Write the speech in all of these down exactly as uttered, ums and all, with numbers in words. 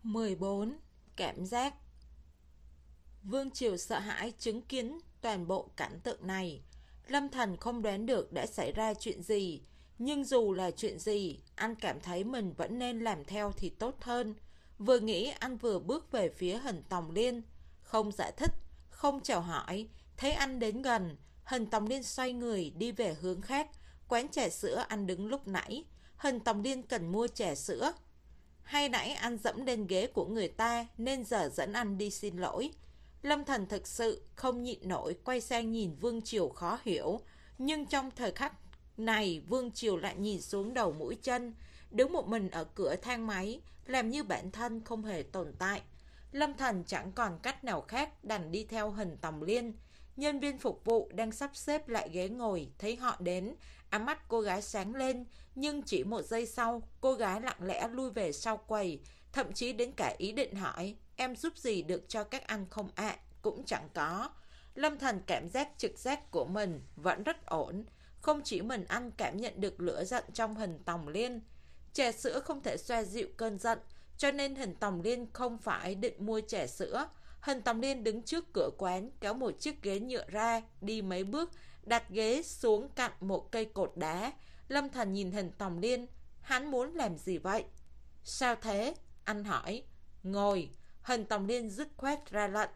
mười bốn. Cảm giác. Vương Triều sợ hãi chứng kiến toàn bộ cảnh tượng này. Lâm Thần không đoán được đã xảy ra chuyện gì, nhưng dù là chuyện gì, anh cảm thấy mình vẫn nên làm theo thì tốt hơn. Vừa nghĩ anh vừa bước về phía Hình Tòng Liên, không giải thích, không chào hỏi. Thấy anh đến gần, Hình Tòng Liên xoay người đi về hướng khác, quán trà sữa anh đứng lúc nãy. Hình Tòng Liên cần mua trà sữa. Hay nãy anh dẫm lên ghế của người ta nên giờ dẫn anh đi xin lỗi. Lâm Thần thực sự không nhịn nổi quay sang nhìn Vương Triều khó hiểu. Nhưng trong thời khắc này Vương Triều lại nhìn xuống đầu mũi chân, đứng một mình ở cửa thang máy, làm như bản thân không hề tồn tại. Lâm Thần chẳng còn cách nào khác đành đi theo Hình Tòng Liên. Nhân viên phục vụ đang sắp xếp lại ghế ngồi thấy họ đến, ánh mắt cô gái sáng lên, nhưng chỉ một giây sau, cô gái lặng lẽ lui về sau quầy, thậm chí đến cả ý định hỏi em giúp gì được cho các anh không ạ, cũng chẳng có. Lâm Thần cảm giác trực giác của mình vẫn rất ổn, không chỉ mình anh cảm nhận được lửa giận trong Hình Tòng Liên. Trà sữa không thể xoa dịu cơn giận, cho nên Hình Tòng Liên không phải định mua trà sữa. Hình Tòng Liên đứng trước cửa quán, kéo một chiếc ghế nhựa ra, đi mấy bước, đặt ghế xuống cạnh một cây cột đá. Lâm Thần nhìn Hình Tòng Liên, hắn muốn làm gì vậy? Sao thế? Anh hỏi. Ngồi. Hình Tòng Liên dứt khoát ra lệnh.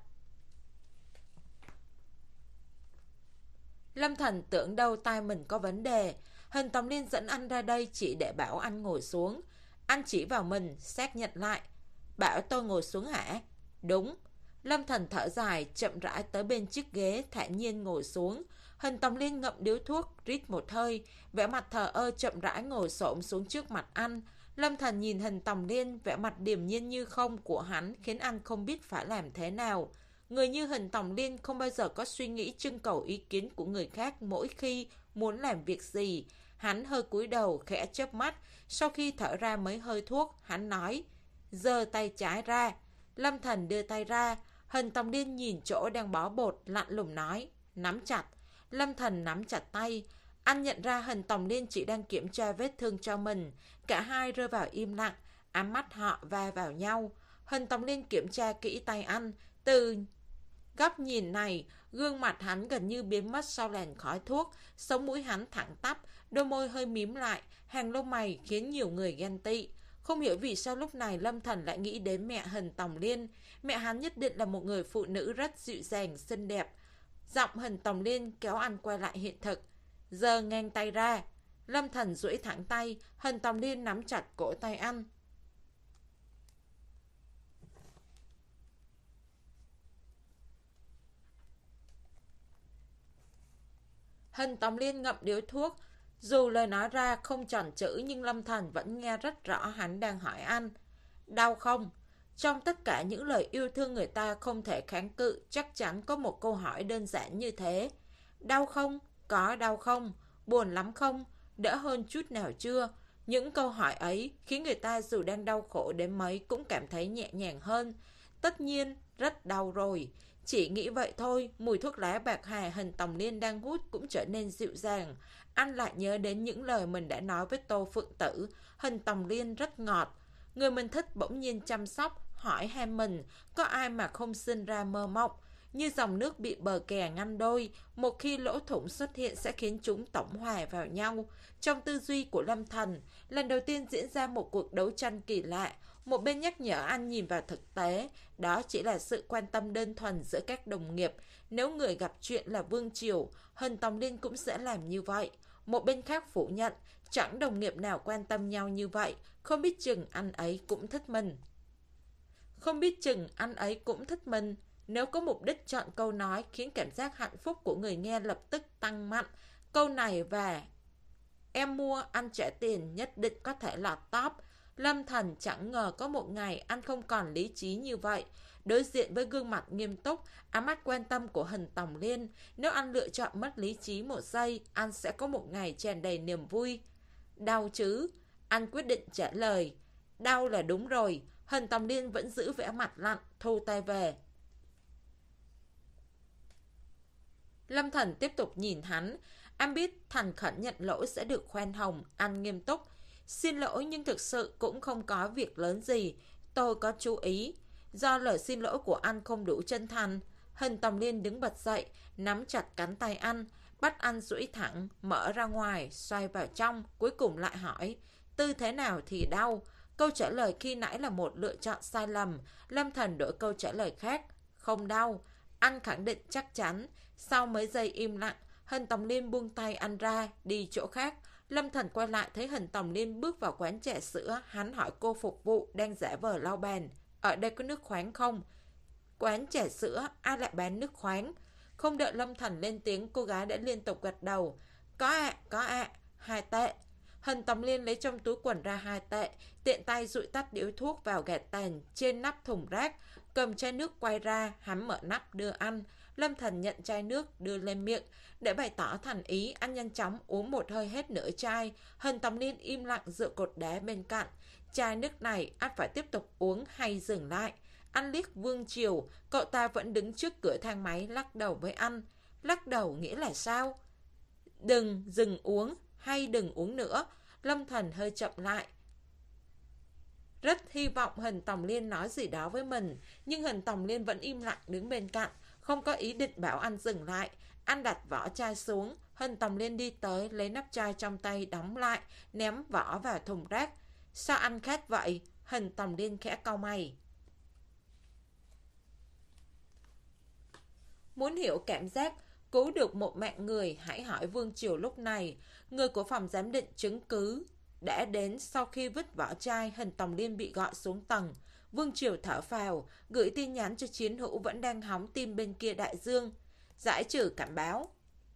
Lâm Thần tưởng đâu tai mình có vấn đề. Hình Tòng Liên dẫn anh ra đây chỉ để bảo anh ngồi xuống. Anh chỉ vào mình, xác nhận lại. Bảo tôi ngồi xuống hả? Đúng. Lâm Thần thở dài, chậm rãi tới bên chiếc ghế, thản nhiên ngồi xuống. Hình Tòng Liên ngậm điếu thuốc, rít một hơi, vẻ mặt thờ ơ chậm rãi ngồi xổm xuống trước mặt anh. Lâm Thần nhìn Hình Tòng Liên, vẻ mặt điềm nhiên như không của hắn khiến anh không biết phải làm thế nào. Người như Hình Tòng Liên không bao giờ có suy nghĩ trưng cầu ý kiến của người khác mỗi khi muốn làm việc gì. Hắn hơi cúi đầu, khẽ chớp mắt, sau khi thở ra mấy hơi thuốc, hắn nói, giơ tay trái ra. Lâm Thần đưa tay ra. Hình Tòng Liên nhìn chỗ đang bó bột, lạnh lùng nói, nắm chặt. Lâm Thần nắm chặt tay. Anh nhận ra Hình Tòng Liên chỉ đang kiểm tra vết thương cho mình. Cả hai rơi vào im lặng, ánh mắt họ va vào nhau. Hình Tòng Liên kiểm tra kỹ tay anh. Từ góc nhìn này, gương mặt hắn gần như biến mất sau làn khói thuốc, sống mũi hắn thẳng tắp, đôi môi hơi mím lại, hàng lông mày khiến nhiều người ghen tị. Không hiểu vì sao lúc này Lâm Thần lại nghĩ đến mẹ Hình Tòng Liên. Mẹ hắn nhất định là một người phụ nữ rất dịu dàng, xinh đẹp. Giọng Hình Tòng Liên kéo anh quay lại hiện thực. Giơ ngang tay ra. Lâm Thần duỗi thẳng tay. Hình Tòng Liên nắm chặt cổ tay anh. Hình Tòng Liên ngậm điếu thuốc. Dù lời nói ra không tròn chữ nhưng Lâm Thần vẫn nghe rất rõ hắn đang hỏi anh. Đau không? Trong tất cả những lời yêu thương người ta không thể kháng cự, chắc chắn có một câu hỏi đơn giản như thế. Đau không? Có đau không? Buồn lắm không? Đỡ hơn chút nào chưa? Những câu hỏi ấy khiến người ta dù đang đau khổ đến mấy cũng cảm thấy nhẹ nhàng hơn. Tất nhiên, rất đau rồi. Chỉ nghĩ vậy thôi, mùi thuốc lá bạc hà Hình Tòng Liên đang hút cũng trở nên dịu dàng. Anh lại nhớ đến những lời mình đã nói với Tô Phượng Tử. Hình Tòng Liên rất ngọt. Người mình thích bỗng nhiên chăm sóc, hỏi han mình, có ai mà không sinh ra mơ mộng. Như dòng nước bị bờ kè ngăn đôi, một khi lỗ thủng xuất hiện sẽ khiến chúng tổng hòa vào nhau. Trong tư duy của Lâm Thần, lần đầu tiên diễn ra một cuộc đấu tranh kỳ lạ. Một bên nhắc nhở anh nhìn vào thực tế, đó chỉ là sự quan tâm đơn thuần giữa các đồng nghiệp. Nếu người gặp chuyện là Vương Triều, Hình Tòng Liên cũng sẽ làm như vậy. Một bên khác phủ nhận, chẳng đồng nghiệp nào quan tâm nhau như vậy, không biết chừng anh ấy cũng thích mình. Không biết chừng anh ấy cũng thích mình. Nếu có mục đích chọn câu nói khiến cảm giác hạnh phúc của người nghe lập tức tăng mạnh, câu này và em mua anh trả tiền nhất định có thể lọt top. Lâm Thần chẳng ngờ có một ngày anh không còn lý trí như vậy. Đối diện với gương mặt nghiêm túc, ánh mắt quan tâm của Hình Tòng Liên, nếu anh lựa chọn mất lý trí một giây, anh sẽ có một ngày tràn đầy niềm vui. Đau chứ? Anh quyết định trả lời. Đau là đúng rồi. Hình Tòng Liên vẫn giữ vẻ mặt lạnh, thu tay về. Lâm Thần tiếp tục nhìn hắn. Anh biết thành khẩn nhận lỗi sẽ được khoan hồng. Anh nghiêm túc. Xin lỗi nhưng thực sự cũng không có việc lớn gì. Tôi có chú ý. Do lời xin lỗi của anh không đủ chân thành, Hình Tòng Liên đứng bật dậy, nắm chặt cánh tay anh, bắt anh duỗi thẳng, mở ra ngoài, xoay vào trong, cuối cùng lại hỏi, tư thế nào thì đau? Câu trả lời khi nãy là một lựa chọn sai lầm. Lâm Thần đổi câu trả lời khác, không đau. Anh khẳng định chắc chắn. Sau mấy giây im lặng, Hình Tòng Liên buông tay anh ra, đi chỗ khác. Lâm Thần quay lại thấy Hình Tòng Liên bước vào quán trà sữa. Hắn hỏi cô phục vụ đang giả vờ lau bàn, ở đây có nước khoáng không? Quán trà sữa, ai lại bán nước khoáng? Không đợi Lâm Thần lên tiếng, cô gái đã liên tục gật đầu. Có ạ, à, có ạ, à, hai tệ. Hình Tòng Liên lấy trong túi quần ra hai tệ, tiện tay dụi tắt điếu thuốc vào gạt tàn trên nắp thùng rác, cầm chai nước quay ra, hắn mở nắp đưa ăn. Lâm Thần nhận chai nước đưa lên miệng, để bày tỏ thành ý, anh nhanh chóng uống một hơi hết nửa chai. Hình Tòng Liên im lặng dựa cột đá bên cạnh. Chai nước này anh phải tiếp tục uống hay dừng lại? Anh liếc Vương Triều, cậu ta vẫn đứng trước cửa thang máy lắc đầu với anh. Lắc đầu nghĩa là sao? Đừng dừng uống hay đừng uống nữa. Lâm Thần hơi chậm lại. Rất hy vọng Hình Tòng Liên nói gì đó với mình, nhưng Hình Tòng Liên vẫn im lặng đứng bên cạnh, không có ý định bảo anh dừng lại. Anh đặt vỏ chai xuống. Hình Tòng Liên đi tới, lấy nắp chai trong tay đóng lại, ném vỏ vào thùng rác. Sao anh khát vậy? Hình Tòng Liên khẽ cau mày. Muốn hiểu cảm giác cứu được một mạng người, hãy hỏi Vương Triều lúc này. Người của phòng giám định chứng cứ đã đến sau khi vứt vỏ chai. Hình Tòng Liên bị gọi xuống tầng. Vương Triều thở phào, gửi tin nhắn cho chiến hữu vẫn đang hóng tim bên kia đại dương. Giải trừ cảnh báo.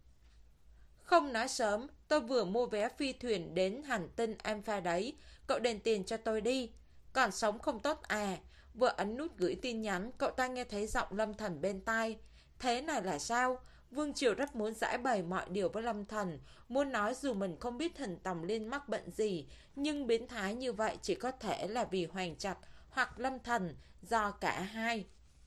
Không nói sớm, tôi vừa mua vé phi thuyền đến hành tinh Alpha đấy. Cậu đền tiền cho tôi đi. Còn sống không tốt à? Vừa ấn nút gửi tin nhắn, cậu ta nghe thấy giọng Lâm Thần bên tai. Thế này là sao? Vương Triều rất muốn giải bày mọi điều với Lâm Thần, muốn nói dù mình không biết Hình Tòng Liên mắc bệnh gì, nhưng biến thái như vậy chỉ có thể là vì Hoàng Trạch hoặc Lâm Thần, do cả hai.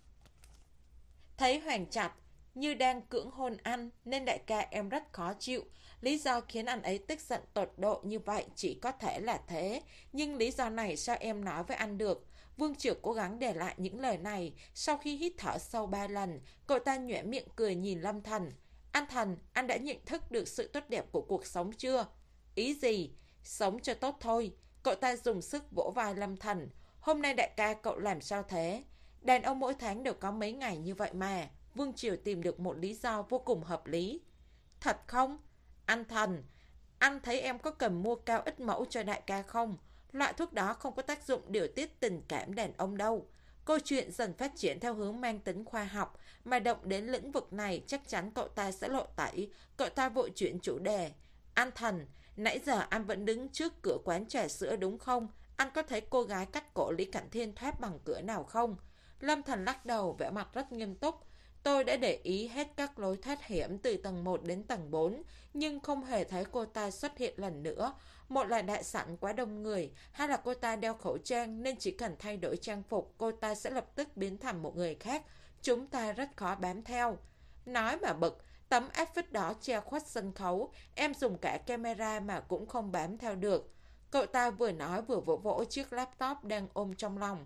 Thấy Hoàng Trạch như đang cưỡng hôn anh nên đại ca em rất khó chịu. Lý do khiến anh ấy tức giận tột độ như vậy chỉ có thể là thế, nhưng lý do này sao em nói với anh được? Vương Triều cố gắng để lại những lời này. Sau khi hít thở sâu ba lần, cậu ta nhoẻn miệng cười nhìn Lâm Thần. Anh Thần, anh đã nhận thức được sự tốt đẹp của cuộc sống chưa? Ý gì? Sống cho tốt thôi. Cậu ta dùng sức vỗ vai Lâm Thần. Hôm nay đại ca cậu làm sao thế? Đàn ông mỗi tháng đều có mấy ngày như vậy mà. Vương Triều tìm được một lý do vô cùng hợp lý. Thật không? Anh Thần, anh thấy em có cần mua cao ít mẫu cho đại ca không? Loại thuốc đó không có tác dụng điều tiết tình cảm đàn ông đâu. Câu chuyện dần phát triển theo hướng mang tính khoa học, mà động đến lĩnh vực này chắc chắn cậu ta sẽ lộ tẩy. Cậu ta vội chuyển chủ đề. Anh Thần, nãy giờ anh vẫn đứng trước cửa quán trà sữa đúng không? Anh có thấy cô gái cắt cổ Lý Cảnh Thiên thoát bằng cửa nào không? Lâm Thần lắc đầu, vẻ mặt rất nghiêm túc. Tôi đã để ý hết các lối thoát hiểm từ tầng một đến tầng bốn, nhưng không hề thấy cô ta xuất hiện lần nữa. Một là đại sảnh quá đông người, hai là cô ta đeo khẩu trang nên chỉ cần thay đổi trang phục, cô ta sẽ lập tức biến thành một người khác. Chúng ta rất khó bám theo. Nói mà bực, tấm áp phích đó che khuất sân khấu, em dùng cả camera mà cũng không bám theo được. Cậu ta vừa nói vừa vỗ vỗ chiếc laptop đang ôm trong lòng.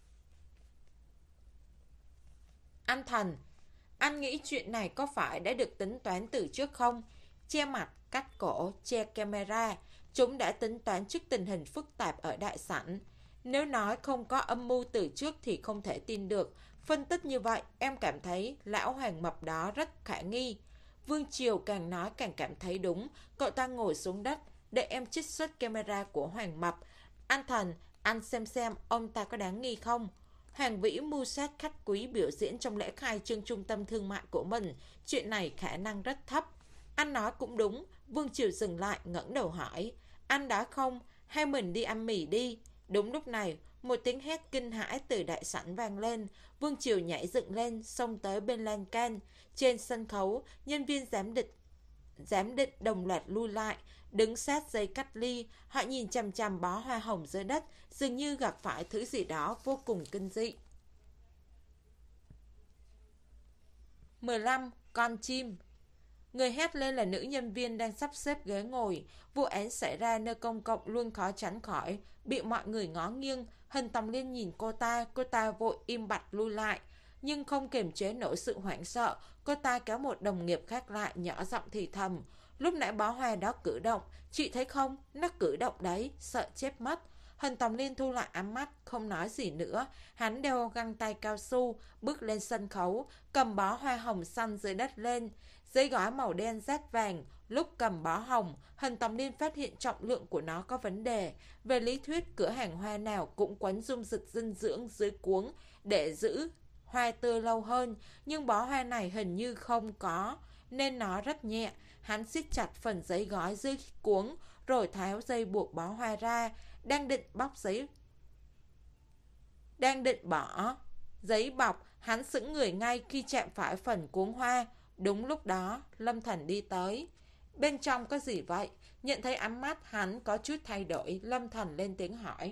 Anh Thần, anh nghĩ chuyện này có phải đã được tính toán từ trước không? Che mặt, cắt cổ, che camera, chúng đã tính toán trước tình hình phức tạp ở đại sảnh. Nếu nói không có âm mưu từ trước thì không thể tin được. Phân tích như vậy, em cảm thấy lão Hoàng Mập đó rất khả nghi. Vương Triều càng nói càng cảm thấy đúng. Cậu ta ngồi xuống đất, để em trích xuất camera của Hoàng Mập. Anh Thần, anh xem xem ông ta có đáng nghi không? Hoàng Vĩ mưu sát khách quý biểu diễn trong lễ khai trương trung tâm thương mại của mình. Chuyện này khả năng rất thấp. Anh nói cũng đúng. Vương Triều dừng lại ngẩng đầu hỏi. Anh đã không? Hay mình đi ăn mì đi? Đúng lúc này, một tiếng hét kinh hãi từ đại sảnh vang lên. Vương Triều nhảy dựng lên, xông tới bên lan can. Trên sân khấu, nhân viên giám định Giám định đồng loạt lui lại, đứng sát dây cắt ly. Họ nhìn chằm chằm bó hoa hồng dưới đất, dường như gặp phải thứ gì đó vô cùng kinh dị. mười lăm. Con chim. Người hét lên là nữ nhân viên đang sắp xếp ghế ngồi. Vụ án xảy ra nơi công cộng luôn khó tránh khỏi bị mọi người ngó nghiêng. Hình Tòng Liên nhìn cô ta, cô ta vội im bặt lui lại. Nhưng không kiềm chế nổi sự hoảng sợ, cô ta kéo một đồng nghiệp khác lại, nhỏ giọng thì thầm. Lúc nãy bó hoa đó cử động, chị thấy không? Nó cử động đấy, sợ chết mất. Hình Tòng Liên thu lại ám mắt, không nói gì nữa. Hắn đeo găng tay cao su, bước lên sân khấu, cầm bó hoa hồng xanh dưới đất lên. Giấy gói màu đen rát vàng, lúc cầm bó hồng, Hình Tòng Liên phát hiện trọng lượng của nó có vấn đề. Về lý thuyết, cửa hàng hoa nào cũng quấn dung dịch dinh dưỡng dưới cuống để giữ hoa tươi lâu hơn, nhưng bó hoa này hình như không có, nên nó rất nhẹ. Hắn siết chặt phần giấy gói dưới cuống, rồi tháo dây buộc bó hoa ra, đang định bóc giấy đang định bỏ giấy bọc. Hắn sững người ngay khi chạm phải phần cuống hoa. Đúng lúc đó, Lâm Thần đi tới. Bên trong có gì vậy? Nhận thấy ánh mắt hắn có chút thay đổi, Lâm Thần lên tiếng hỏi.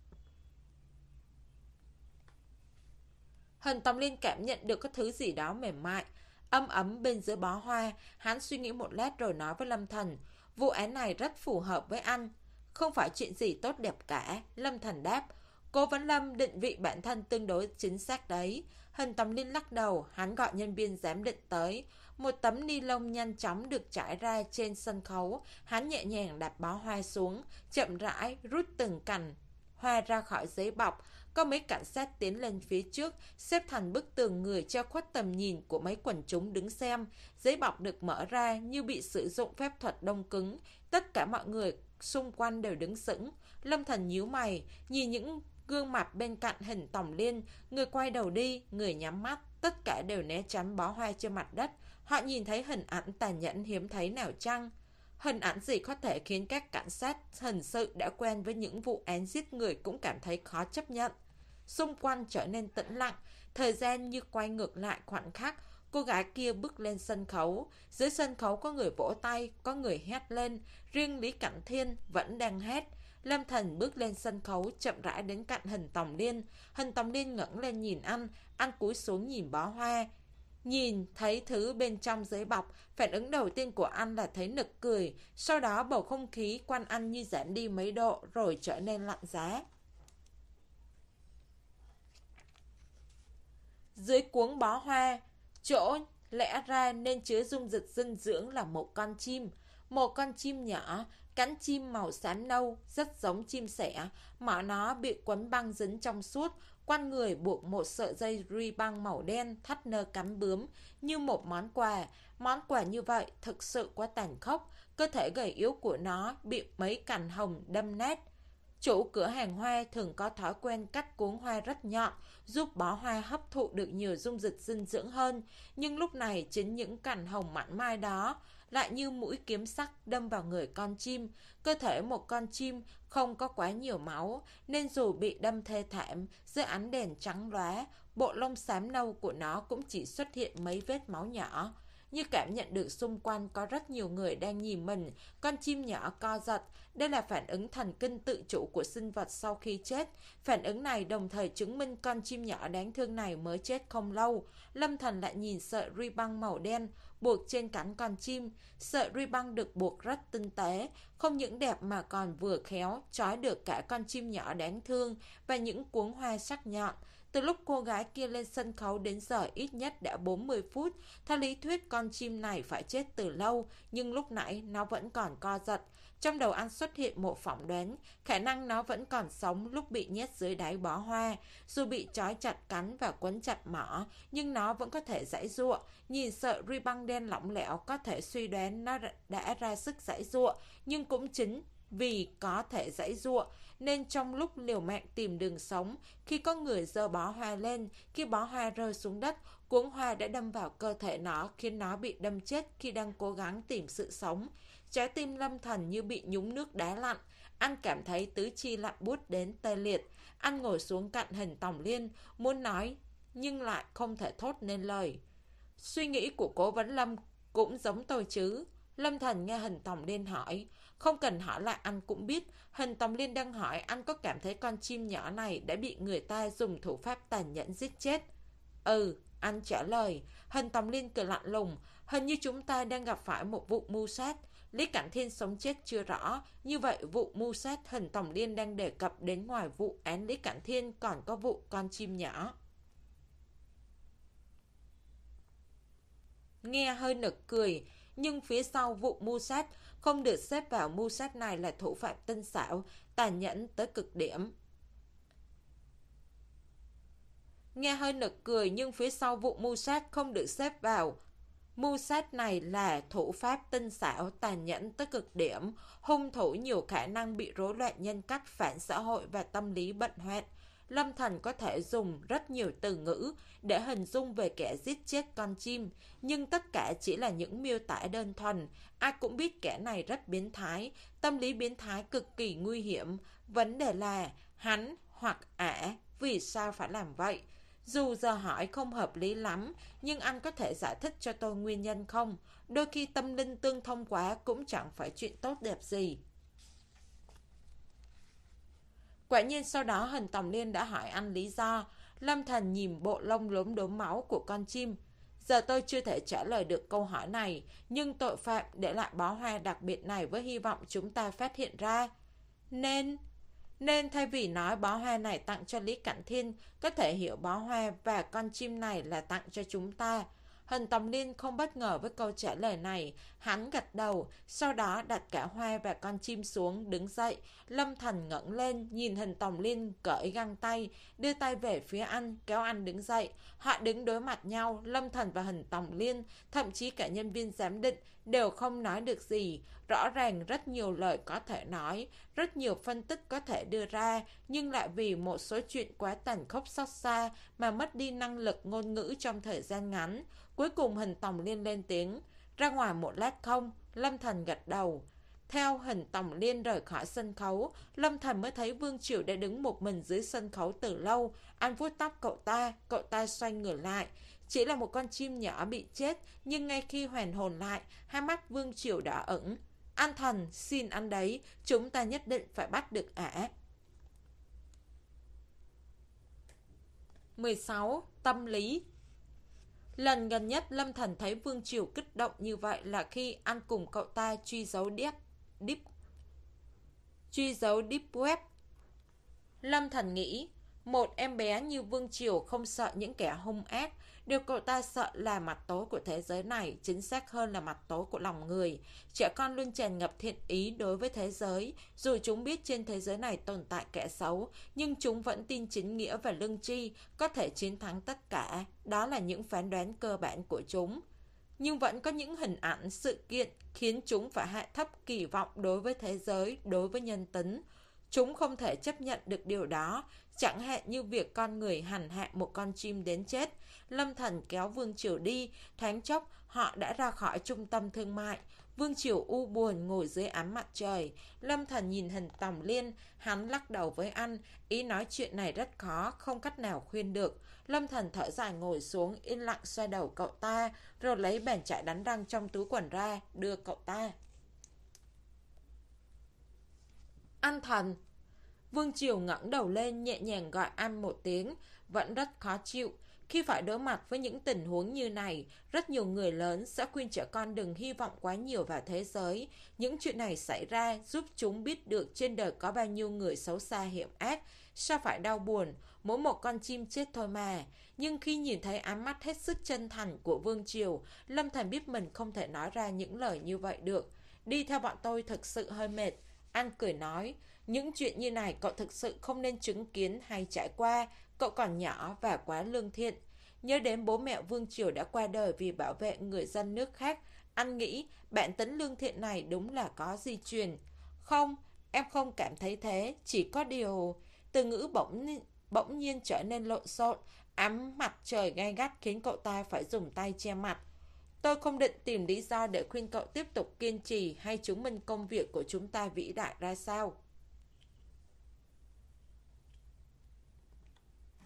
Hình Tòng Liên cảm nhận được có thứ gì đó mềm mại, ấm ấm bên dưới bó hoa. Hắn suy nghĩ một lát rồi nói với Lâm Thần, vụ án này rất phù hợp với anh. Không phải chuyện gì tốt đẹp cả, Lâm Thần đáp. Cố Vấn Lâm định vị bản thân tương đối chính xác đấy. Hình Tòng Liên lắc đầu, hắn gọi nhân viên giám định tới. Một tấm ni lông nhanh chóng được trải ra trên sân khấu. Hắn nhẹ nhàng đặt bó hoa xuống, chậm rãi rút từng cành hoa ra khỏi giấy bọc. Có mấy cảnh sát tiến lên phía trước, xếp thành bức tường người che khuất tầm nhìn của mấy quần chúng đứng xem. Giấy bọc được mở ra như bị sử dụng phép thuật đông cứng. Tất cả mọi người xung quanh đều đứng sững. Lâm Thần nhíu mày, nhìn những gương mặt bên cạnh Hình Tòng Liên. Người quay đầu đi, người nhắm mắt, tất cả đều né tránh bó hoa trên mặt đất. Họ nhìn thấy hình ảnh tàn nhẫn hiếm thấy nào chăng? Hình ảnh gì có thể khiến các cảnh sát hình sự đã quen với những vụ án giết người cũng cảm thấy khó chấp nhận? Xung quanh trở nên tĩnh lặng, thời gian như quay ngược lại khoảnh khắc. Cô gái kia bước lên sân khấu. Dưới sân khấu có người vỗ tay, có người hét lên. Riêng Lý Cảnh Thiên vẫn đang hét. Lâm Thần bước lên sân khấu, chậm rãi đến cạnh Hình Tòng Liên. Hình Tòng Liên ngẩng lên nhìn anh, anh cúi xuống nhìn bó hoa. Nhìn thấy thứ bên trong giấy bọc, phản ứng đầu tiên của anh là thấy nực cười. Sau đó bầu không khí quanh anh như giảm đi mấy độ, rồi trở nên lạnh giá. Dưới cuống bó hoa, chỗ lẽ ra nên chứa dung dịch dinh dưỡng là một con chim. Một con chim nhỏ, cánh chim màu xám nâu, rất giống chim sẻ. Mỏ nó bị quấn băng dính trong suốt, quanh người buộc một sợi dây ruy băng màu đen thắt nơ cắm bướm, như một món quà. Món quà như vậy thực sự quá tàn khốc. Cơ thể gầy yếu của nó bị mấy cành hồng đâm nát. Chủ cửa hàng hoa thường có thói quen cắt cuống hoa rất nhọn, giúp bó hoa hấp thụ được nhiều dung dịch dinh dưỡng hơn. Nhưng lúc này chính những cành hồng mảnh mai đó lại như mũi kiếm sắc đâm vào người con chim. Cơ thể một con chim không có quá nhiều máu, nên dù bị đâm thê thảm, dưới ánh đèn trắng lóa, bộ lông xám nâu của nó cũng chỉ xuất hiện mấy vết máu nhỏ. Như cảm nhận được xung quanh có rất nhiều người đang nhìn mình, con chim nhỏ co giật. Đây là phản ứng thần kinh tự chủ của sinh vật sau khi chết. Phản ứng này đồng thời chứng minh con chim nhỏ đáng thương này mới chết không lâu. Lâm Thần lại nhìn sợi ruy băng màu đen buộc trên cánh con chim. Sợi ruy băng được buộc rất tinh tế, không những đẹp mà còn vừa khéo trói được cả con chim nhỏ đáng thương và những cuống hoa sắc nhọn. Từ lúc cô gái kia lên sân khấu đến giờ ít nhất đã bốn mươi phút. Theo lý thuyết con chim này phải chết từ lâu, nhưng lúc nãy nó vẫn còn co giật. Trong đầu anh xuất hiện một phỏng đoán, khả năng nó vẫn còn sống lúc bị nhét dưới đáy bó hoa. Dù bị trói chặt cánh và quấn chặt mỏ, nhưng nó vẫn có thể giãy giụa. Nhìn sợi ruy băng đen lỏng lẻo có thể suy đoán nó đã ra sức giãy giụa, nhưng cũng chính vì có thể giãy giụa nên trong lúc liều mạng tìm đường sống, khi có người giơ bó hoa lên, khi bó hoa rơi xuống đất, cuống hoa đã đâm vào cơ thể nó, khiến nó bị đâm chết khi đang cố gắng tìm sự sống. Trái tim Lâm Thần như bị nhúng nước đá lạnh. Anh cảm thấy tứ chi lạnh buốt đến tê liệt. Anh ngồi xuống cạnh Hình Tòng Liên, muốn nói nhưng lại không thể thốt nên lời. Suy nghĩ của Cố Vấn Lâm cũng giống tôi chứ? Lâm Thần nghe Hình Tòng Liên hỏi. Không cần hỏi lại anh cũng biết. Hình Tòng Liên đang hỏi anh có cảm thấy con chim nhỏ này đã bị người ta dùng thủ pháp tàn nhẫn giết chết. Ừ, Anh trả lời. Hình Tòng Liên cười lạnh lùng. Hình như chúng ta đang gặp phải một vụ mưu sát. Lý Cảnh Thiên sống chết chưa rõ. Như vậy vụ mưu sát Hình Tòng Liên đang đề cập đến ngoài vụ án Lý Cảnh Thiên còn có vụ con chim nhỏ. Nghe hơi nực cười, nhưng phía sau vụ mưu sát không được xếp vào mưu sát này là thủ phạm tinh xảo, tàn nhẫn tới cực điểm. Nghe hơi nực cười nhưng phía sau vụ mưu sát không được xếp vào mưu sát này là thủ pháp tinh xảo, tàn nhẫn tới cực điểm. Hung thủ nhiều khả năng bị rối loạn nhân cách, phản xã hội và tâm lý bệnh hoạn. Lâm Thành có thể dùng rất nhiều từ ngữ để hình dung về kẻ giết chết con chim, nhưng tất cả chỉ là những miêu tả đơn thuần. Ai cũng biết kẻ này rất biến thái, tâm lý biến thái cực kỳ nguy hiểm. Vấn đề là hắn hoặc ả vì sao phải làm vậy? Dù giờ hỏi không hợp lý lắm, nhưng anh có thể giải thích cho tôi nguyên nhân không? Đôi khi tâm linh tương thông quá cũng chẳng phải chuyện tốt đẹp gì. Quả nhiên sau đó Hình Tòng Liên đã hỏi anh lý do. Lâm Thành nhìn bộ lông lốm đốm máu của con chim. Giờ tôi chưa thể trả lời được câu hỏi này, nhưng tội phạm để lại bó hoa đặc biệt này với hy vọng chúng ta phát hiện ra. Nên... Nên thay vì nói bó hoa này tặng cho Lý Cảnh Thiên, có thể hiểu bó hoa và con chim này là tặng cho chúng ta. Hình Tòng Liên không bất ngờ với câu trả lời này. Hắn gật đầu, sau đó đặt cả hoa và con chim xuống, đứng dậy. Lâm Thành ngẩng lên, nhìn Hình Tòng Liên cởi găng tay, đưa tay về phía anh, kéo anh đứng dậy. Họ đứng đối mặt nhau, Lâm Thành và Hình Tòng Liên, thậm chí cả nhân viên giám định, đều không nói được gì. Rõ ràng rất nhiều lời có thể nói, rất nhiều phân tích có thể đưa ra, nhưng lại vì một số chuyện quá tàn khốc xót xa mà mất đi năng lực ngôn ngữ trong thời gian ngắn. Cuối cùng Hình Tòng Liên lên tiếng. Ra ngoài một lát không? Lâm Thành gật đầu. Theo Hình Tòng Liên rời khỏi sân khấu, Lâm Thành mới thấy Vương Chiểu đã đứng một mình dưới sân khấu từ lâu. Anh vuốt tóc cậu ta, cậu ta xoay người lại. Chỉ là một con chim nhỏ bị chết, nhưng ngay khi hoàn hồn lại, hai mắt Vương Chiểu đỏ ửng. Anh Thành, xin anh đấy, chúng ta nhất định phải bắt được ả. mười sáu. Tâm lý. Lần gần nhất Lâm Thành thấy Vương Chiểu kích động như vậy là khi anh cùng cậu ta truy dấu deep, deep, truy dấu deep web. Lâm Thành nghĩ, một em bé như Vương Chiểu không sợ những kẻ hung ác, điều cậu ta sợ là mặt tối của thế giới này, chính xác hơn là mặt tối của lòng người. Trẻ con luôn tràn ngập thiện ý đối với thế giới, dù chúng biết trên thế giới này tồn tại kẻ xấu, nhưng chúng vẫn tin chính nghĩa và lương tri có thể chiến thắng tất cả. Đó là những phán đoán cơ bản của chúng. Nhưng vẫn có những hình ảnh, sự kiện khiến chúng phải hạ thấp kỳ vọng đối với thế giới, đối với nhân tính. Chúng không thể chấp nhận được điều đó, chẳng hạn như việc con người hành hạ một con chim đến chết. Lâm Thành kéo Vương Chiểu đi, thoáng chốc họ đã ra khỏi trung tâm thương mại. Vương Chiểu u buồn ngồi dưới ánh mặt trời. Lâm Thành nhìn Hình Tòng Liên, hắn lắc đầu với anh, ý nói chuyện này rất khó, không cách nào khuyên được. Lâm Thành thở dài ngồi xuống, yên lặng xoay đầu cậu ta, rồi lấy bàn chải đánh răng trong túi quần ra, đưa cậu ta. Anh Thành. Vương Chiểu ngẩng đầu lên, nhẹ nhàng gọi anh một tiếng, vẫn rất khó chịu. Khi phải đối mặt với những tình huống như này, rất nhiều người lớn sẽ khuyên trẻ con đừng hy vọng quá nhiều vào thế giới. Những chuyện này xảy ra giúp chúng biết được trên đời có bao nhiêu người xấu xa hiểm ác. Sao phải đau buồn, mỗi một con chim chết thôi mà. Nhưng khi nhìn thấy ánh mắt hết sức chân thành của Vương Chiểu, Lâm Thành biết mình không thể nói ra những lời như vậy được. Đi theo bọn tôi thực sự hơi mệt. Anh cười nói, những chuyện như này cậu thực sự không nên chứng kiến hay trải qua, cậu còn nhỏ và quá lương thiện. Nhớ đến bố mẹ Vương Chiểu đã qua đời vì bảo vệ người dân nước khác, anh nghĩ bản tính lương thiện này đúng là có di truyền. Không, em không cảm thấy thế, chỉ có điều... Từ ngữ bỗng, bỗng nhiên trở nên lộn xộn, ánh mặt trời gay gắt khiến cậu ta phải dùng tay che mặt. Tôi không định tìm lý do để khuyên cậu tiếp tục kiên trì hay chứng minh công việc của chúng ta vĩ đại ra sao.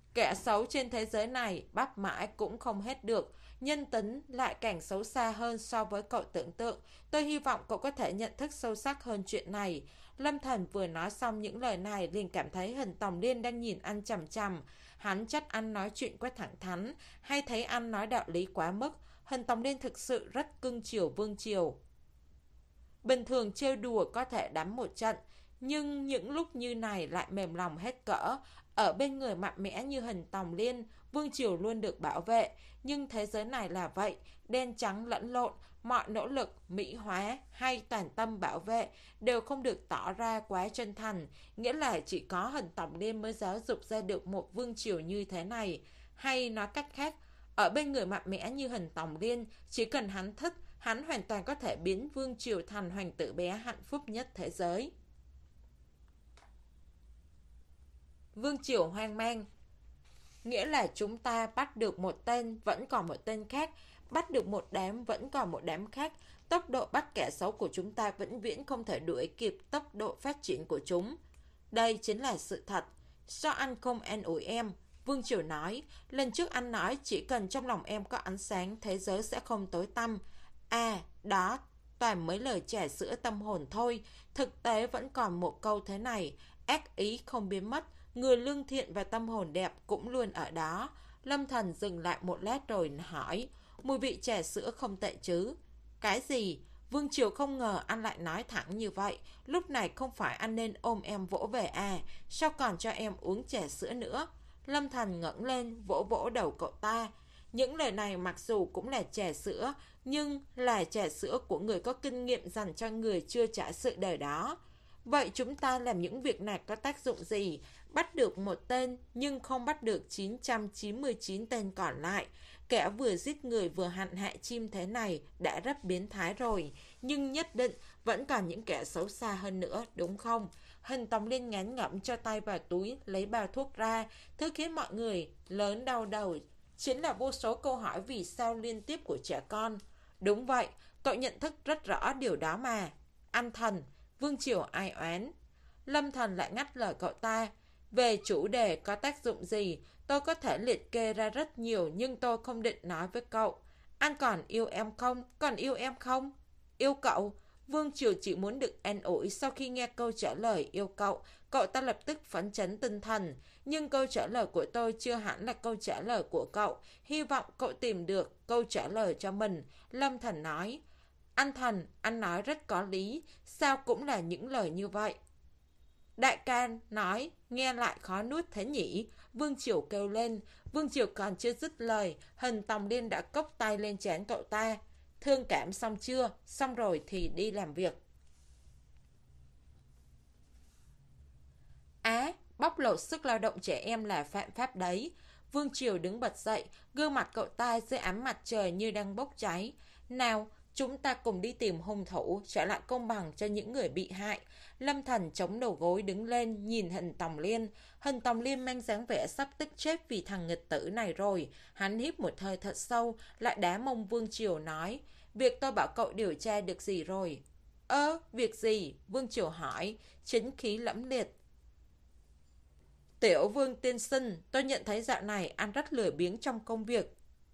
Kẻ xấu trên thế giới này bắt mãi cũng không hết được. Nhân tính lại càng xấu xa hơn so với cậu tưởng tượng. Tôi hy vọng cậu có thể nhận thức sâu sắc hơn chuyện này. Lâm Thần vừa nói xong những lời này liền cảm thấy Hình Tòng Liên đang nhìn anh chằm chằm. Hắn trách anh nói chuyện quá thẳng thắn, hay thấy anh nói đạo lý quá mức. Hình Tòng Liên thực sự rất cưng chiều Vương Triều. Bình thường trêu đùa có thể đánh một trận, nhưng những lúc như này lại mềm lòng hết cỡ. Ở bên người mạnh mẽ như Hình Tòng Liên, Vương Triều luôn được bảo vệ. Nhưng thế giới này là vậy, đen trắng lẫn lộn, mọi nỗ lực, mỹ hóa hay toàn tâm bảo vệ đều không được tỏ ra quá chân thành. Nghĩa là chỉ có Hình Tòng Liên mới giáo dục ra được một Vương Triều như thế này. Hay nói cách khác, ở bên người mạnh mẽ như Hình Tòng Liên, chỉ cần hắn thích, hắn hoàn toàn có thể biến Vương Triều thành hoàng tử bé hạnh phúc nhất thế giới. Vương Triều hoang mang. Nghĩa là chúng ta bắt được một tên, vẫn còn một tên khác. Bắt được một đám, vẫn còn một đám khác. Tốc độ bắt kẻ xấu của chúng ta vĩnh viễn không thể đuổi kịp tốc độ phát triển của chúng. Đây chính là sự thật. Sao anh không an ủi em? Vương Triều nói. Lần trước anh nói chỉ cần trong lòng em có ánh sáng, thế giới sẽ không tối tăm. À, đó, toàn mấy lời trà sữa tâm hồn thôi. Thực tế vẫn còn một câu thế này. Ác ý không biến mất. Người lương thiện và tâm hồn đẹp cũng luôn ở đó. Lâm Thần dừng lại một lát rồi hỏi. Mùi vị trà sữa không tệ chứ? Cái gì? Vương Triều không ngờ anh lại nói thẳng như vậy. Lúc này không phải anh nên ôm em vỗ về à? Sao còn cho em uống trà sữa nữa? Lâm Thần ngẩng lên vỗ vỗ đầu cậu ta. Những lời này mặc dù cũng là trà sữa, nhưng là trà sữa của người có kinh nghiệm dành cho người chưa trải sự đời đó. Vậy chúng ta làm những việc này có tác dụng gì? Bắt được một tên nhưng không bắt được chín trăm chín mươi chín tên còn lại. Kẻ vừa giết người vừa hành hạ chim thế này đã rất biến thái rồi. Nhưng nhất định vẫn còn những kẻ xấu xa hơn nữa, đúng không? Hình Tòng Liên ngán ngẩm cho tay vào túi, lấy bao thuốc ra. Thứ khiến mọi người lớn đau đầu chính là vô số câu hỏi vì sao liên tiếp của trẻ con. Đúng vậy, cậu nhận thức rất rõ điều đó mà. Anh Thần, Vương Triều ai oán. Lâm Thần lại ngắt lời cậu ta. Về chủ đề có tác dụng gì, tôi có thể liệt kê ra rất nhiều, nhưng tôi không định nói với cậu. Anh còn yêu em không? Còn yêu em không? Yêu cậu? Vương Triều chỉ muốn được an ủi. Sau khi nghe câu trả lời yêu cậu, cậu ta lập tức phấn chấn tinh thần. Nhưng câu trả lời của tôi chưa hẳn là câu trả lời của cậu. Hy vọng cậu tìm được câu trả lời cho mình. Lâm Thần nói. Anh Thần, anh nói rất có lý. Sao cũng là những lời như vậy? Đại ca nói, nghe lại khó nuốt thế nhỉ? Vương Triều kêu lên. Vương Triều còn chưa dứt lời, Hình Tòng Liên đã cốc tay lên trán cậu ta. Thương cảm xong chưa? Xong rồi thì đi làm việc. Á, bóc lột sức lao động trẻ em là phạm pháp đấy. Vương Triều đứng bật dậy, gương mặt cậu ta dưới ánh mặt trời như đang bốc cháy. Nào, chúng ta cùng đi tìm hung thủ, trả lại công bằng cho những người bị hại. Lâm Thần chống đầu gối đứng lên, nhìn Hình Tòng Liên. Hình Tòng Liên mang dáng vẻ sắp tức chết vì thằng nghịch tử này rồi. Hắn hít một hơi thật sâu, lại đá mông Vương Triều nói. Việc tôi bảo cậu điều tra được gì rồi? Ơ, việc gì? Vương Triều hỏi, chính khí lẫm liệt. Tiểu Vương tiên sinh, tôi nhận thấy dạo này anh rất lười biếng trong công việc.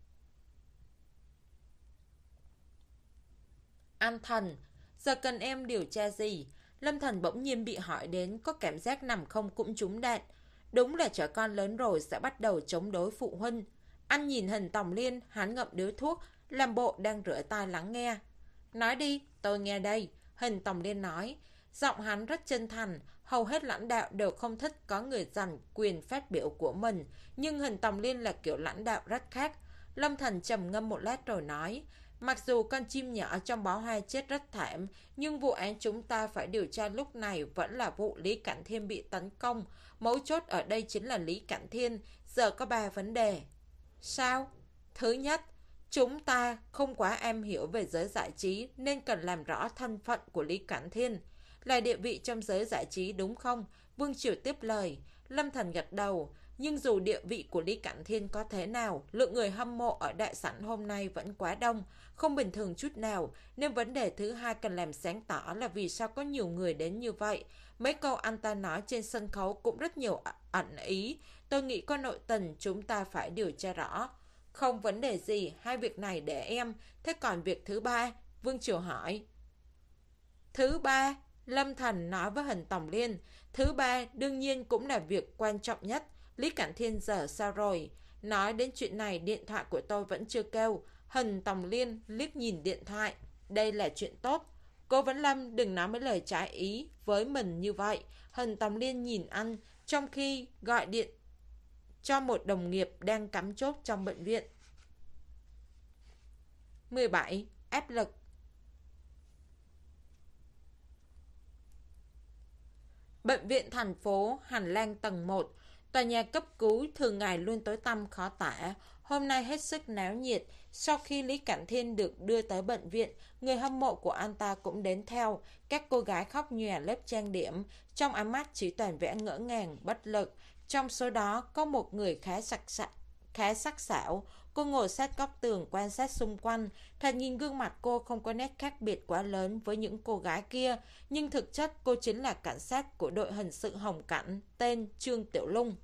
An Thần, giờ cần em điều tra gì? Lâm Thần bỗng nhiên bị hỏi đến, có cảm giác nằm không cũng trúng đạn. Đúng là trẻ con lớn rồi sẽ bắt đầu chống đối phụ huynh. Anh nhìn Hình Tòng Liên, hắn ngậm điếu thuốc, làm bộ đang rửa tai lắng nghe. Nói đi, tôi nghe đây. Hình Tòng Liên nói. Giọng hắn rất chân thành, hầu hết lãnh đạo đều không thích có người giành quyền phát biểu của mình. Nhưng Hình Tòng Liên là kiểu lãnh đạo rất khác. Lâm Thần trầm ngâm một lát rồi nói. Mặc dù con chim nhỏ trong bó hoa chết rất thảm, nhưng vụ án chúng ta phải điều tra lúc này vẫn là vụ Lý Cảnh Thiên bị tấn công. Mấu chốt ở đây chính là Lý Cảnh Thiên. Giờ có ba vấn đề. Sao? Thứ nhất, chúng ta không quá am hiểu về giới giải trí nên cần làm rõ thân phận của Lý Cảnh Thiên. Là địa vị trong giới giải trí đúng không? Vương Triều tiếp lời. Lâm Thần gật đầu. Nhưng dù địa vị của Lý Cảnh Thiên có thế nào, lượng người hâm mộ ở đại sảnh hôm nay vẫn quá đông, không bình thường chút nào. Nên vấn đề thứ hai cần làm sáng tỏ là vì sao có nhiều người đến như vậy. Mấy câu anh ta nói trên sân khấu cũng rất nhiều ẩn ý. Tôi tôi nghĩ có nội tình chúng ta phải điều tra rõ. Không vấn đề gì, hai việc này để em. Thế còn việc thứ ba? Vương Triều hỏi. Thứ ba, Lâm Thần nói với Hình Tòng Liên. Thứ ba đương nhiên cũng là việc quan trọng nhất. Lý Cảnh Thiên giờ sao rồi? Nói đến chuyện này điện thoại của tôi vẫn chưa kêu. Hình Tòng Liên liếc nhìn điện thoại. Đây là chuyện tốt. Cô Vấn Lâm đừng nói mấy lời trái ý với mình như vậy. Hình Tòng Liên nhìn anh trong khi gọi điện cho một đồng nghiệp đang cắm chốt trong bệnh viện. mười bảy. Áp lực. Bệnh viện thành phố, hành lang tầng một. Tòa nhà cấp cứu thường ngày luôn tối tăm khó tả. Hôm nay hết sức náo nhiệt. Sau khi Lý Cảnh Thiên được đưa tới bệnh viện, người hâm mộ của anh ta cũng đến theo. Các cô gái khóc nhòe lớp trang điểm, trong ánh mắt chỉ toàn vẻ ngỡ ngàng, bất lực. Trong số đó có một người khá sắc sảo, khá sắc sảo. Cô ngồi sát góc tường quan sát xung quanh. Thật nhìn gương mặt cô không có nét khác biệt quá lớn với những cô gái kia. Nhưng thực chất cô chính là cảnh sát của đội hình sự Hồng Cảnh, tên Trương Tiểu Lung.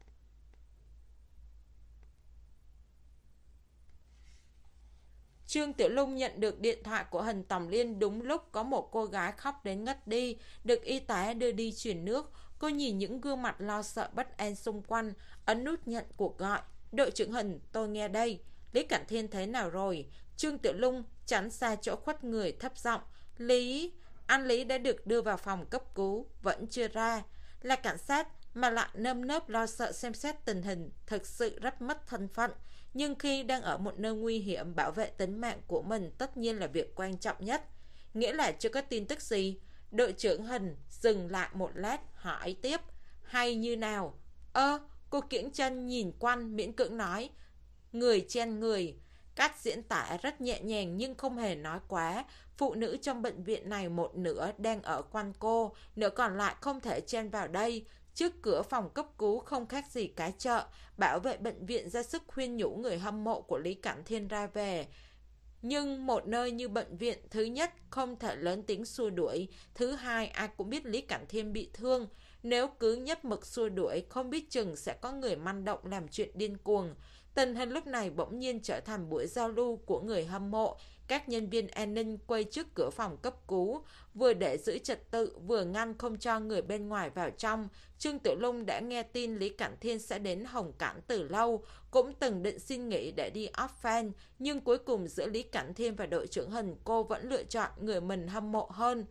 Trương Tiểu Lung nhận được điện thoại của Hình Tòng Liên đúng lúc có một cô gái khóc đến ngất đi, được y tá đưa đi truyền nước. Cô nhìn những gương mặt lo sợ bất an xung quanh, ấn nút nhận cuộc gọi. Đội trưởng Hình, tôi nghe đây. Lý Cảnh Thiên thế nào rồi? Trương Tiểu Lung tránh xa chỗ khuất người thấp giọng. Lý, anh Lý đã được đưa vào phòng cấp cứu, vẫn chưa ra. Là cảnh sát mà lại nơm nớp lo sợ xem xét tình hình, thực sự rất mất thân phận. Nhưng khi đang ở một nơi nguy hiểm, bảo vệ tính mạng của mình tất nhiên là việc quan trọng nhất. Nghĩa là chưa có tin tức gì. Đội trưởng Hình dừng lại một lát hỏi tiếp. Hay như nào? Ơ, cô kiễng chân nhìn quanh miễn cưỡng nói. Người chen người. Cách diễn tả rất nhẹ nhàng nhưng không hề nói quá. Phụ nữ trong bệnh viện này một nửa đang ở quanh cô, nửa còn lại không thể chen vào đây. Trước cửa phòng cấp cứu không khác gì cái chợ. Bảo vệ bệnh viện ra sức khuyên nhủ người hâm mộ của Lý Cảnh Thiên ra về. Nhưng một nơi như bệnh viện, thứ nhất không thể lớn tiếng xua đuổi, thứ hai ai cũng biết Lý Cảnh Thiên bị thương. Nếu cứ nhất mực xua đuổi, không biết chừng sẽ có người manh động làm chuyện điên cuồng. Tình hình lúc này bỗng nhiên trở thành buổi giao lưu của người hâm mộ. Các nhân viên an ninh quay trước cửa phòng cấp cứu, vừa để giữ trật tự, vừa ngăn không cho người bên ngoài vào trong. Trương Tiểu Lung đã nghe tin Lý Cảnh Thiên sẽ đến Hồng Cảnh từ lâu, cũng từng định xin nghỉ để đi off fan, nhưng cuối cùng giữa Lý Cảnh Thiên và đội trưởng Hình, cô vẫn lựa chọn người mình hâm mộ hơn.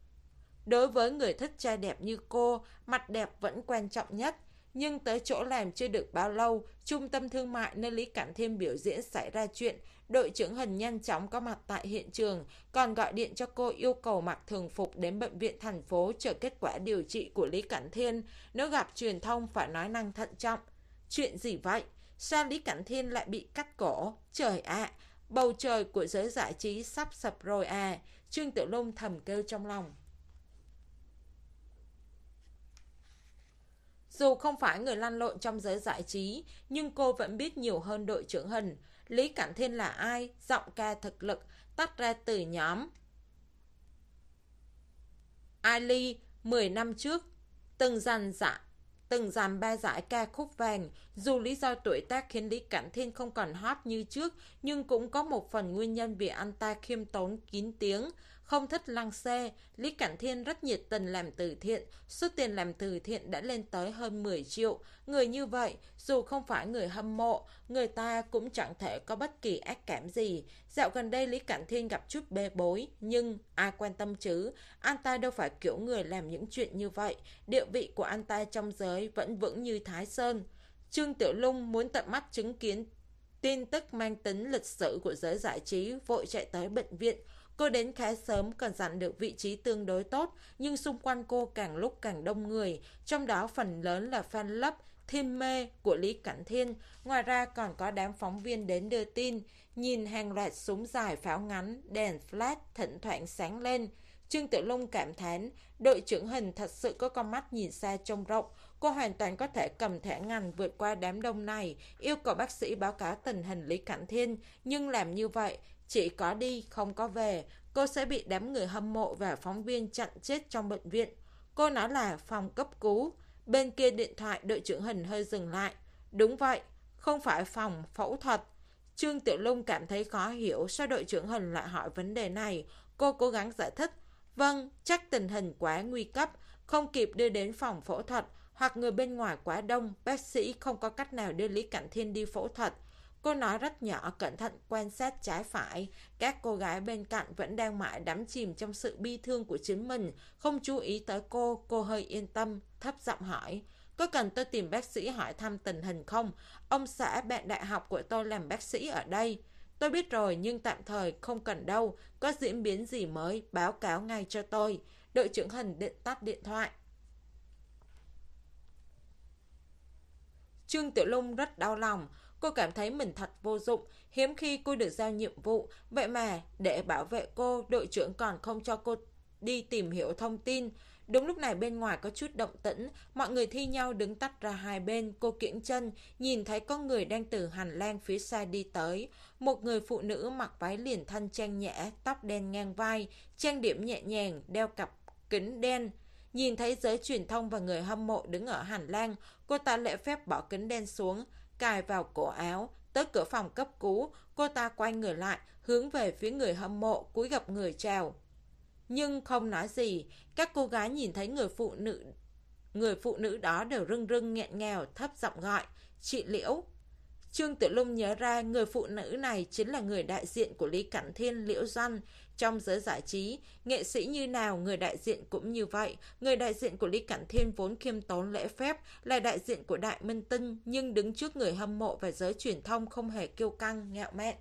Đối với người thích trai đẹp như cô, mặt đẹp vẫn quan trọng nhất. Nhưng tới chỗ làm chưa được bao lâu, trung tâm thương mại nơi Lý Cảnh Thiên biểu diễn xảy ra chuyện. Đội trưởng Hình nhanh chóng có mặt tại hiện trường, còn gọi điện cho cô yêu cầu mặc thường phục đến bệnh viện thành phố chờ kết quả điều trị của Lý Cảnh Thiên. Nếu gặp truyền thông phải nói năng thận trọng. Chuyện gì vậy? Sao Lý Cảnh Thiên lại bị cắt cổ? Trời ạ, à, bầu trời của giới giải trí sắp sập rồi à. Trương Tiểu Lung thầm kêu trong lòng. Dù không phải người lăn lộn trong giới giải trí, nhưng cô vẫn biết nhiều hơn đội trưởng Hình. Lý Cảnh Thiên là ai? Giọng ca thực lực, tách ra từ nhóm Ali mười năm trước, từng giành giải, từng giành ba giải ca khúc vàng. Dù lý do tuổi tác khiến Lý Cảnh Thiên không còn hot như trước, nhưng cũng có một phần nguyên nhân vì anh ta khiêm tốn kín tiếng, không thích lăng xê. Lý Cảnh Thiên rất nhiệt tình làm từ thiện, số tiền làm từ thiện đã lên tới hơn mười triệu. Người như vậy, dù không phải người hâm mộ, người ta cũng chẳng thể có bất kỳ ác cảm gì. Dạo gần đây Lý Cảnh Thiên gặp chút bê bối, nhưng ai quan tâm chứ, anh ta đâu phải kiểu người làm những chuyện như vậy. Địa vị của anh ta trong giới vẫn vững như Thái Sơn. Trương Tiểu Lung muốn tận mắt chứng kiến tin tức mang tính lịch sử của giới giải trí, vội chạy tới bệnh viện. Cô đến khá sớm, cần dặn được vị trí tương đối tốt, nhưng xung quanh cô càng lúc càng đông người, trong đó phần lớn là fan club, thiên mê của Lý Cảnh Thiên. Ngoài ra còn có đám phóng viên đến đưa tin, nhìn hàng loạt súng dài pháo ngắn, đèn flash thỉnh thoảng sáng lên. Trương Tiểu Lung cảm thán, đội trưởng Hình thật sự có con mắt nhìn xa trông rộng. Cô hoàn toàn có thể cầm thẻ ngành vượt qua đám đông này, yêu cầu bác sĩ báo cáo tình hình Lý Cảnh Thiên. Nhưng làm như vậy, chỉ có đi không có về, cô sẽ bị đám người hâm mộ và phóng viên chặn chết trong bệnh viện. Cô nói là phòng cấp cứu. Bên kia điện thoại đội trưởng Hình hơi dừng lại. Đúng vậy, không phải phòng phẫu thuật. Trương Tiểu Lung cảm thấy khó hiểu sao đội trưởng Hình lại hỏi vấn đề này. Cô cố gắng giải thích. Vâng, chắc tình hình quá nguy cấp, không kịp đưa đến phòng phẫu thuật, hoặc người bên ngoài quá đông, bác sĩ không có cách nào đưa Lý Cảnh Thiên đi phẫu thuật. Cô nói rất nhỏ, cẩn thận quan sát trái phải. Các cô gái bên cạnh vẫn đang mãi đắm chìm trong sự bi thương của chính mình, không chú ý tới cô. Cô hơi yên tâm, thấp giọng hỏi. Có cần tôi tìm bác sĩ hỏi thăm tình hình không? Ông xã bạn đại học của tôi làm bác sĩ ở đây. Tôi biết rồi, nhưng tạm thời không cần đâu. Có diễn biến gì mới, báo cáo ngay cho tôi. Đội trưởng Hình định tắt điện thoại. Trương Tiểu Lung rất đau lòng. Cô cảm thấy mình thật vô dụng. Hiếm khi cô được giao nhiệm vụ. Vậy mà để bảo vệ cô, đội trưởng còn không cho cô đi tìm hiểu thông tin. Đúng lúc này bên ngoài có chút động tĩnh. Mọi người thi nhau đứng tách ra hai bên. Cô kiễng chân, nhìn thấy có người đang từ hành lang phía xa đi tới. Một người phụ nữ mặc váy liền thân trang nhã, tóc đen ngang vai, trang điểm nhẹ nhàng, đeo cặp kính đen. Nhìn thấy giới truyền thông và người hâm mộ đứng ở hành lang, cô ta lễ phép bỏ kính đen xuống, cài vào cổ áo. Tới cửa phòng cấp cứu, cô ta quay người lại, hướng về phía người hâm mộ, cúi gập người chào. Nhưng không nói gì. Các cô gái nhìn thấy người phụ nữ người phụ nữ đó đều rưng rưng nghẹn ngào, thấp giọng gọi, chị Liễu. Trương Tiểu Lung nhớ ra người phụ nữ này chính là người đại diện của Lý Cảnh Thiên, Liễu Doanh. Trong giới giải trí, nghệ sĩ như nào, người đại diện cũng như vậy. Người đại diện của Lý Cảnh Thiên vốn khiêm tốn lễ phép, là đại diện của Đại Minh Tinh, nhưng đứng trước người hâm mộ và giới truyền thông không hề kiêu căng, ngạo mạn.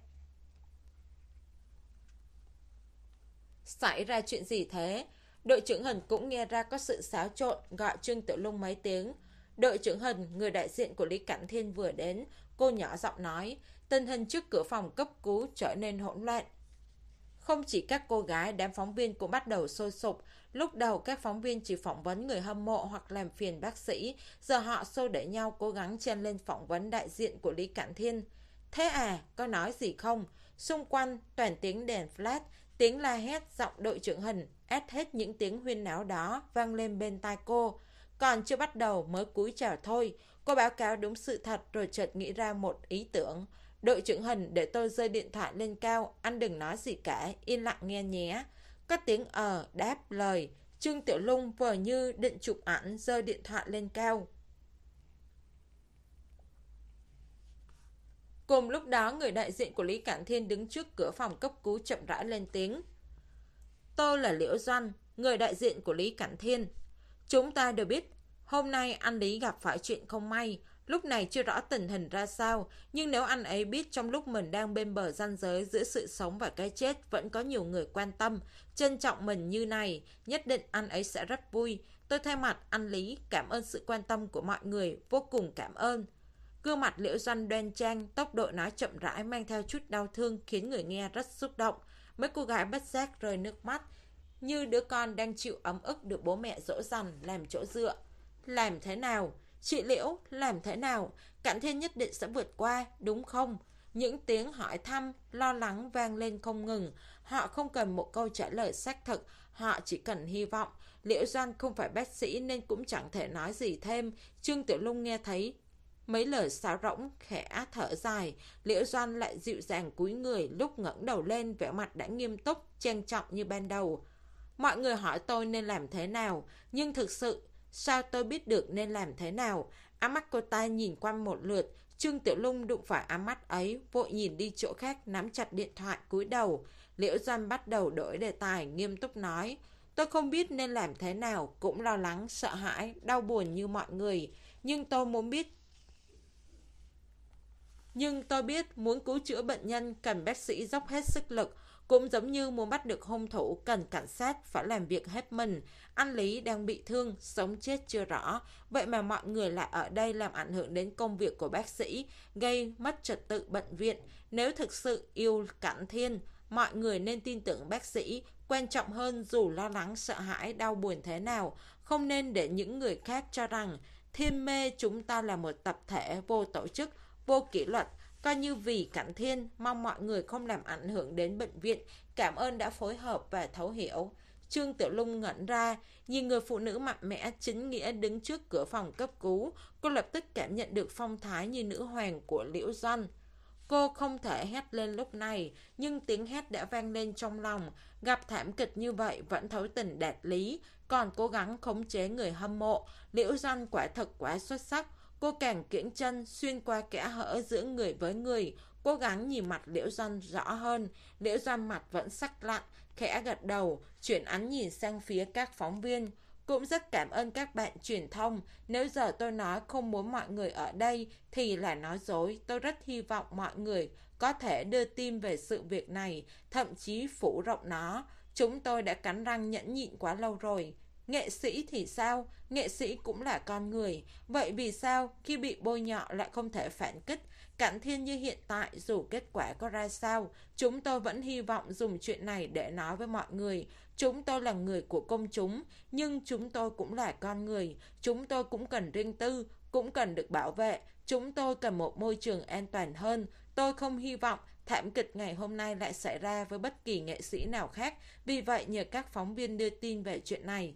Xảy ra chuyện gì thế? Đội trưởng Hình cũng nghe ra có sự xáo trộn, gọi Trương Tiểu Lung mấy tiếng. Đội trưởng Hình, người đại diện của Lý Cảnh Thiên vừa đến. Cô nhỏ giọng nói, tình hình trước cửa phòng cấp cứu trở nên hỗn loạn. Không chỉ các cô gái, đám phóng viên cũng bắt đầu sôi sục. Lúc đầu các phóng viên chỉ phỏng vấn người hâm mộ hoặc làm phiền bác sĩ. Giờ họ xô đẩy nhau cố gắng chen lên phỏng vấn đại diện của Lý Cảnh Thiên. Thế à, có nói gì không? Xung quanh toàn tiếng đèn flash, tiếng la hét, giọng đội trưởng Hình, át hết những tiếng huyên náo đó vang lên bên tai cô. Còn chưa bắt đầu mới cúi chào thôi. Cô báo cáo đúng sự thật rồi chợt nghĩ ra một ý tưởng. Đội trưởng Hình, để tôi giơ điện thoại lên cao, anh đừng nói gì cả, yên lặng nghe nhé. Có tiếng ờ đáp lời. Trương Tiểu Lung vờ như định chụp ảnh, giơ điện thoại lên cao. Cùng lúc đó, người đại diện của Lý Cảnh Thiên đứng trước cửa phòng cấp cứu chậm rãi lên tiếng. Tôi là Liễu Doanh, người đại diện của Lý Cảnh Thiên. Chúng ta đều biết, hôm nay anh Lý gặp phải chuyện không may. Lúc này chưa rõ tình hình ra sao, nhưng nếu anh ấy biết trong lúc mình đang bên bờ ranh giới giữa sự sống và cái chết vẫn có nhiều người quan tâm, trân trọng mình như này, nhất định anh ấy sẽ rất vui. Tôi thay mặt anh Lý cảm ơn sự quan tâm của mọi người, vô cùng cảm ơn. Gương mặt Liễu Doanh đoan trang, tốc độ nói chậm rãi mang theo chút đau thương khiến người nghe rất xúc động. Mấy cô gái bất giác rơi nước mắt, như đứa con đang chịu ấm ức được bố mẹ dỗ dành làm chỗ dựa. Làm thế nào? Chị Liễu, làm thế nào? Cảnh Thiên nhất định sẽ vượt qua, đúng không? Những tiếng hỏi thăm, lo lắng vang lên không ngừng. Họ không cần một câu trả lời xác thực, họ chỉ cần hy vọng. Liễu Doanh không phải bác sĩ nên cũng chẳng thể nói gì thêm. Trương Tiểu Lung nghe thấy mấy lời sáo rỗng, khẽ thở dài. Liễu Doanh lại dịu dàng cúi người, lúc ngẩng đầu lên vẻ mặt đã nghiêm túc, trang trọng như ban đầu. Mọi người hỏi tôi nên làm thế nào, nhưng thực sự sao tôi biết được nên làm thế nào? Ám mắt cô ta nhìn qua một lượt, Trương Tiểu Lung đụng phải ám mắt ấy, vội nhìn đi chỗ khác, nắm chặt điện thoại cúi đầu. Liễu Doanh bắt đầu đổi đề tài, nghiêm túc nói, tôi không biết nên làm thế nào, cũng lo lắng, sợ hãi, đau buồn như mọi người, nhưng tôi muốn biết Nhưng tôi biết muốn cứu chữa bệnh nhân cần bác sĩ dốc hết sức lực, cũng giống như muốn bắt được hung thủ cần cảnh sát phải làm việc hết mình. Anh Lý đang bị thương, sống chết chưa rõ, vậy mà mọi người lại ở đây làm ảnh hưởng đến công việc của bác sĩ, gây mất trật tự bệnh viện. Nếu thực sự yêu Cảnh Thiên, mọi người nên tin tưởng bác sĩ, quan trọng hơn dù lo lắng, sợ hãi, đau buồn thế nào, không nên để những người khác cho rằng Thiên Mê chúng ta là một tập thể vô tổ chức, vô kỷ luật, coi như vì Cảnh Thiên, mong mọi người không làm ảnh hưởng đến bệnh viện. Cảm ơn đã phối hợp và thấu hiểu. Trương Tiểu Lung ngẩn ra, nhìn người phụ nữ mạnh mẽ chính nghĩa đứng trước cửa phòng cấp cứu. Cô lập tức cảm nhận được phong thái như nữ hoàng của Liễu Doanh. Cô không thể hét lên lúc này, nhưng tiếng hét đã vang lên trong lòng. Gặp thảm kịch như vậy vẫn thấu tình đạt lý, còn cố gắng khống chế người hâm mộ. Liễu Doanh quả thật quá xuất sắc. Cô càng kiễng chân xuyên qua kẽ hở giữa người với người, cố gắng nhìn mặt Liễu Doanh rõ hơn. Liễu Doanh mặt vẫn sắc lạnh, khẽ gật đầu, chuyển ánh nhìn sang phía các phóng viên. Cũng rất cảm ơn các bạn truyền thông. Nếu giờ tôi nói không muốn mọi người ở đây thì là nói dối. Tôi rất hy vọng mọi người có thể đưa tin về sự việc này, thậm chí phủ rộng nó. Chúng tôi đã cắn răng nhẫn nhịn quá lâu rồi. Nghệ sĩ thì sao? Nghệ sĩ cũng là con người. Vậy vì sao khi bị bôi nhọ lại không thể phản kích? Cảnh Thiên như hiện tại, dù kết quả có ra sao, chúng tôi vẫn hy vọng dùng chuyện này để nói với mọi người. Chúng tôi là người của công chúng, nhưng chúng tôi cũng là con người. Chúng tôi cũng cần riêng tư, cũng cần được bảo vệ. Chúng tôi cần một môi trường an toàn hơn. Tôi không hy vọng thảm kịch ngày hôm nay lại xảy ra với bất kỳ nghệ sĩ nào khác. Vì vậy nhờ các phóng viên đưa tin về chuyện này.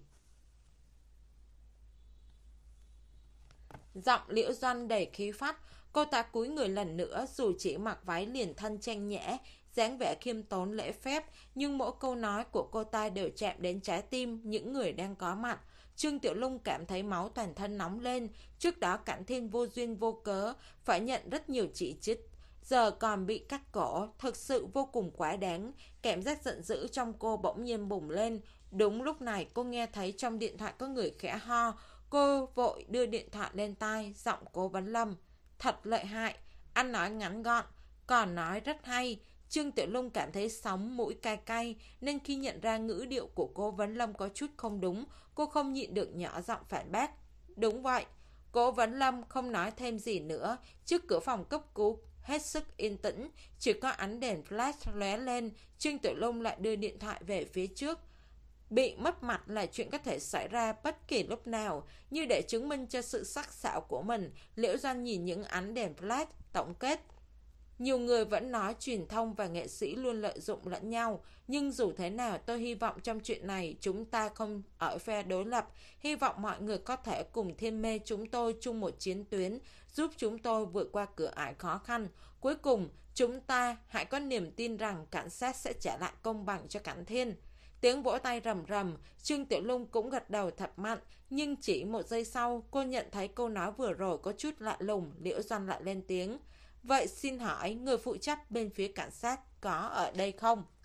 Giọng Liễu Doanh đầy khí phách. Cô ta cúi người lần nữa, dù chỉ mặc váy liền thân trang nhã, dáng vẻ khiêm tốn lễ phép, nhưng mỗi câu nói của cô ta đều chạm đến trái tim những người đang có mặt. Trương Tiểu Lung cảm thấy máu toàn thân nóng lên. Trước đó Cảnh Thiên vô duyên vô cớ phải nhận rất nhiều chỉ trích, giờ còn bị cắt cổ, thực sự vô cùng quá đáng. Cảm giác giận dữ trong cô bỗng nhiên bùng lên. Đúng lúc này cô nghe thấy trong điện thoại có người khẽ ho. Cô vội đưa điện thoại lên tai, giọng Cố Vấn Lâm. Thật lợi hại, anh nói ngắn gọn, còn nói rất hay. Trương Tiểu Lung cảm thấy sóng mũi cay cay, nên khi nhận ra ngữ điệu của Cố Vấn Lâm có chút không đúng, cô không nhịn được nhỏ giọng phản bác. Đúng vậy. Cố Vấn Lâm không nói thêm gì nữa. Trước cửa phòng cấp cứu hết sức yên tĩnh, chỉ có ánh đèn flash lóe lên. Trương Tiểu Lung lại đưa điện thoại về phía trước. Bị mất mặt là chuyện có thể xảy ra bất kỳ lúc nào. Như để chứng minh cho sự sắc sảo của mình, Liễu Doanh nhìn những ánh đèn flash tổng kết. Nhiều người vẫn nói truyền thông và nghệ sĩ luôn lợi dụng lẫn nhau, nhưng dù thế nào tôi hy vọng trong chuyện này chúng ta không ở phe đối lập. Hy vọng mọi người có thể cùng Thiên Mê chúng tôi chung một chiến tuyến, giúp chúng tôi vượt qua cửa ải khó khăn. Cuối cùng, chúng ta hãy có niềm tin rằng cảnh sát sẽ trả lại công bằng cho Cảnh Thiên. Tiếng vỗ tay rầm rầm, Trương Tiểu Lung cũng gật đầu thật mạnh, nhưng chỉ một giây sau, cô nhận thấy câu nói vừa rồi có chút lạ lùng. Liễu Doanh lại lên tiếng. Vậy xin hỏi, người phụ trách bên phía cảnh sát có ở đây không?